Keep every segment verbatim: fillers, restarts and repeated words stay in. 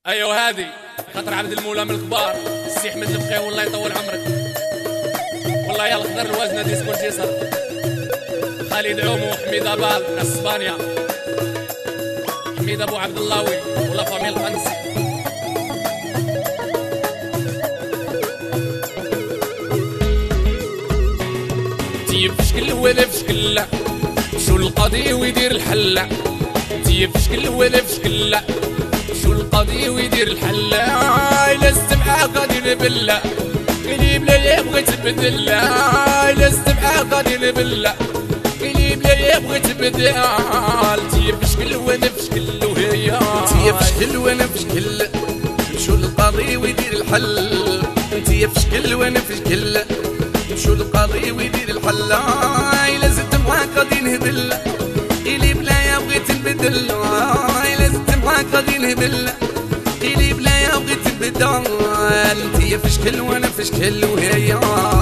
ايوه هادي خاطر عبد المولى من الكبار السي احمد البقي والله يطول عمرك. والله يا الخضر الوزنه دي سكون جسر خالد عومو وحميد بال من اسبانيا، حميد ابو عبد اللهوي ولا فامي القنسي. تيب في شكل ولا في شكل لا شو القضيه ويدير الحله. تيب في شكل ولا في شكل لا شو القضيه ويدير الحله. لست معاه غادي نبلع قليب لا يبغي تبدل. لست معاه غادي نبلع قليب لا يبغي تبدل. تيب في شكل وانا في شكل وهي تيب في شكل وانا في شكل شو القضيه ويدير الحل. تيب في شكل وانا في شكل شو القضيه ويدير الحل. إلا زدت معاك غادي نهبل قليب لا يبغي تبدل. إلا زدت معاك غادي نهبل قليب لا يبغي تبدل. تيب في شكل وانا في شكل وهي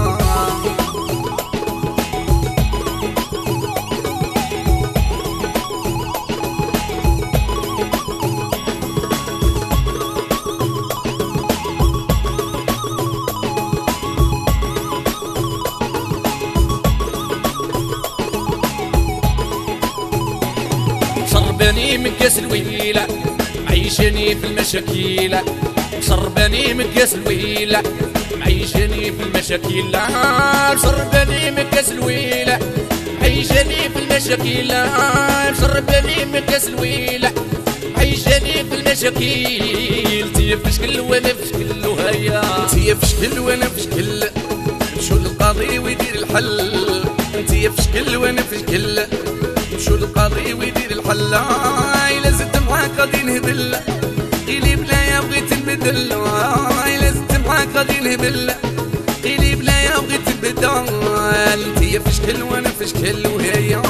شرباني من كاس الويلة معيشاني في المشاكيل. شرباني من كاس الويلة معيشاني في المشاكيل. شرباني من كاس الويلة معيشاني في المشاكيل. شرباني من كاس الويلة معيشاني في المشاكيل. تيب في شكل وانا في شكل وهيا تيب في شكل وانا في شكل شو القضيه ويدير الحل. تيب في شكل وانا في شكل شو القضيه ويدير الحل. إلا زدت معاك غادي نهبل قليب لا يبغي تبدل. إلا زدت معاك غادي نهبل قليب لا يبغي تبدل. تيب في شكل وانا في شكل وهي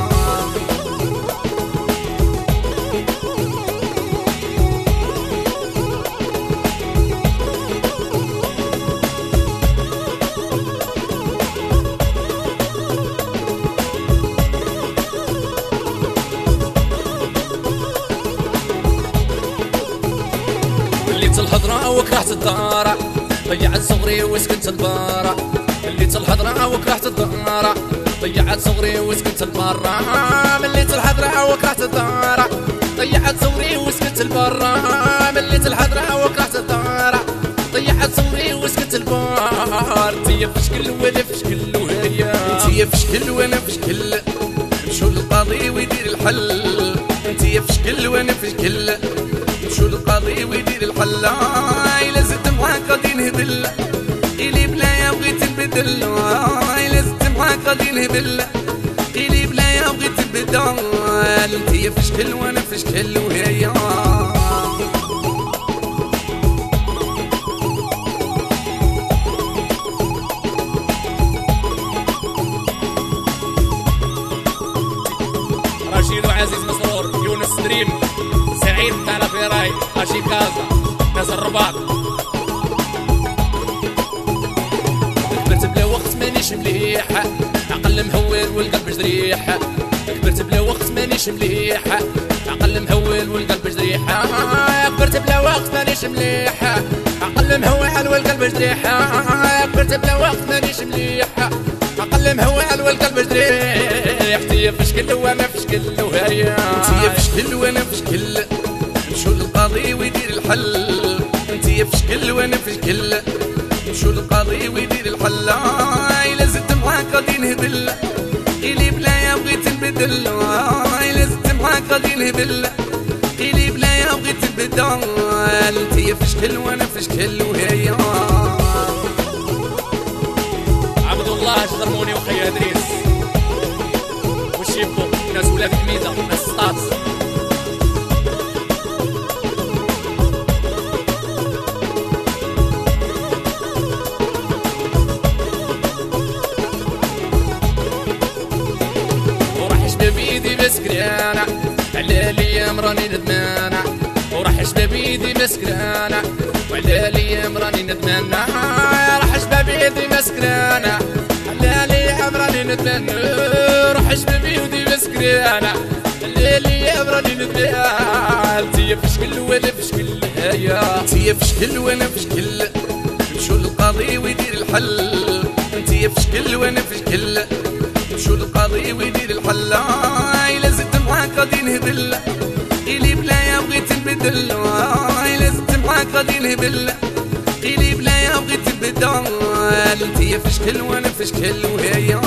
خليت الحضرة وكرهت الدارة ضيعت صغري وسكنت البارة. خليت الحضرة وكرهت الدارة ضيعت صغري وسكنت البارة. مليت الحضرة وكرهت الدارة ضيعت صغري وسكنت البارة. مليت الحضرة وكرهت الدارة ضيعت صغري وسكنت البار. تيب في شكل وانا في شكل وهي تيب في شكل وانا في شكل شو القضيه ويدير الحل. تيب في شكل وانا في شكل شو القضيه ويدير الحل. إلا زدت معاك غادي نهبل قليب لا يبغي تبدل. إلا زدت معاك غادي نهبل قليب لا يبغي تبدل. تيب في شكل وانا في شكل وهي رشيد وعزيز مسرور يونس دريم سعيد تاع فيراي اشي كازا ناس الرباط. كبرت بلا وقت مانيش مليحة عقل مهول والقلب جريحة. كبرت بلا وقت مانيش مليحة عقل مهول والقلب جريحة. كبرت بلا وقت مانيش مليحة عقل مهول والقلب جريحة. كبرت بلا وقت مانيش مليحة عقل مهول والقلب جريح. تيب في شكل وانا في شكل وهي تيب في شكل وانا في شكل شو القضيه ويدير الحل. تيب في شكل وانا في شكل شو القضيه ويدير الحل. إلا زدت معاك غادي نهبل قليب لا يبغي تبدل. إلا زدت معاك غادي نهبل قليب لا يبغي تبدل. تيب في شكل وانا في شكل وهي عبد الله الشرموني وخي ادريس والشيبو ناس ولاد حميده ناس سطاطس. وراح شباب ايدي مسكرانه على الايام راني ندمانه. وراح شباب ايدي مسكرانه وعلى الايام راني ندمانه. راح شباب ايدي مسكرانه على الايام راني ندمانه. راح شباب ايدي مسكرانه على الايام العذاب راني ندبيها انتي في شكل وانا في شكل هيا انتي في شكل وانا في شكل نمشو للقاضي ويدير الحل انتي في شكل وانا في شكل نمشو للقاضي ويدير الحل الا زدت معاك غادي نهبل قيلي بلايا بغيت نبدل الا زدت معاك غادي نهبل قيلي بلايا بغيت نبدل انتي في شكل وانا في شكل وهيا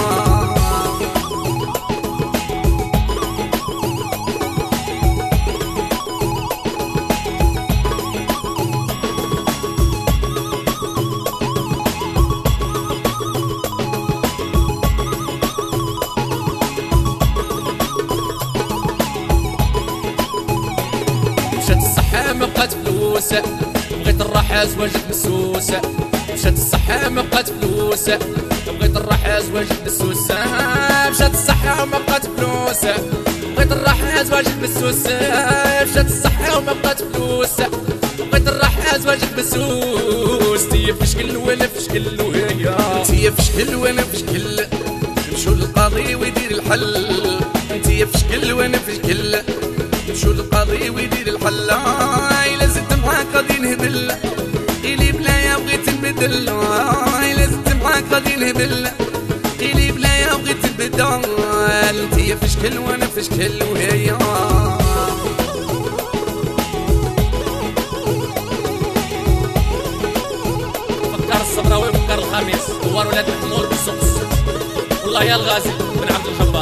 ما بقات فلوس بغيت الراحة زواجك مسوسة مشات الصحة ما بقات فلوس بغيت الراحة زواجك مسوسة مشات الصحة وما بقات فلوس بغيت الراحة زواجك مسوسة مشات الصحة وما بقات فلوس بغيت الراحة زواجك مسوس انتي في شكل وانا في شكل وهي انتي في شكل وانا في شكل نمشو للقاضي ويدير الحل انتي في شكل وانا في شكل نمشو للقاضي ويدير الحل الا زدت معاك غادي نهبل قيلي بلايا بغيت نبدل الا زدت معاك غادي نهبل قيلي بلايا بغيت نبدل انتي في شكل وانا في شكل وهي فكر الصبراوي وفكر الخميس دوار ولاد محمود بالسوق والله يا الغازي بن عبد الخبار.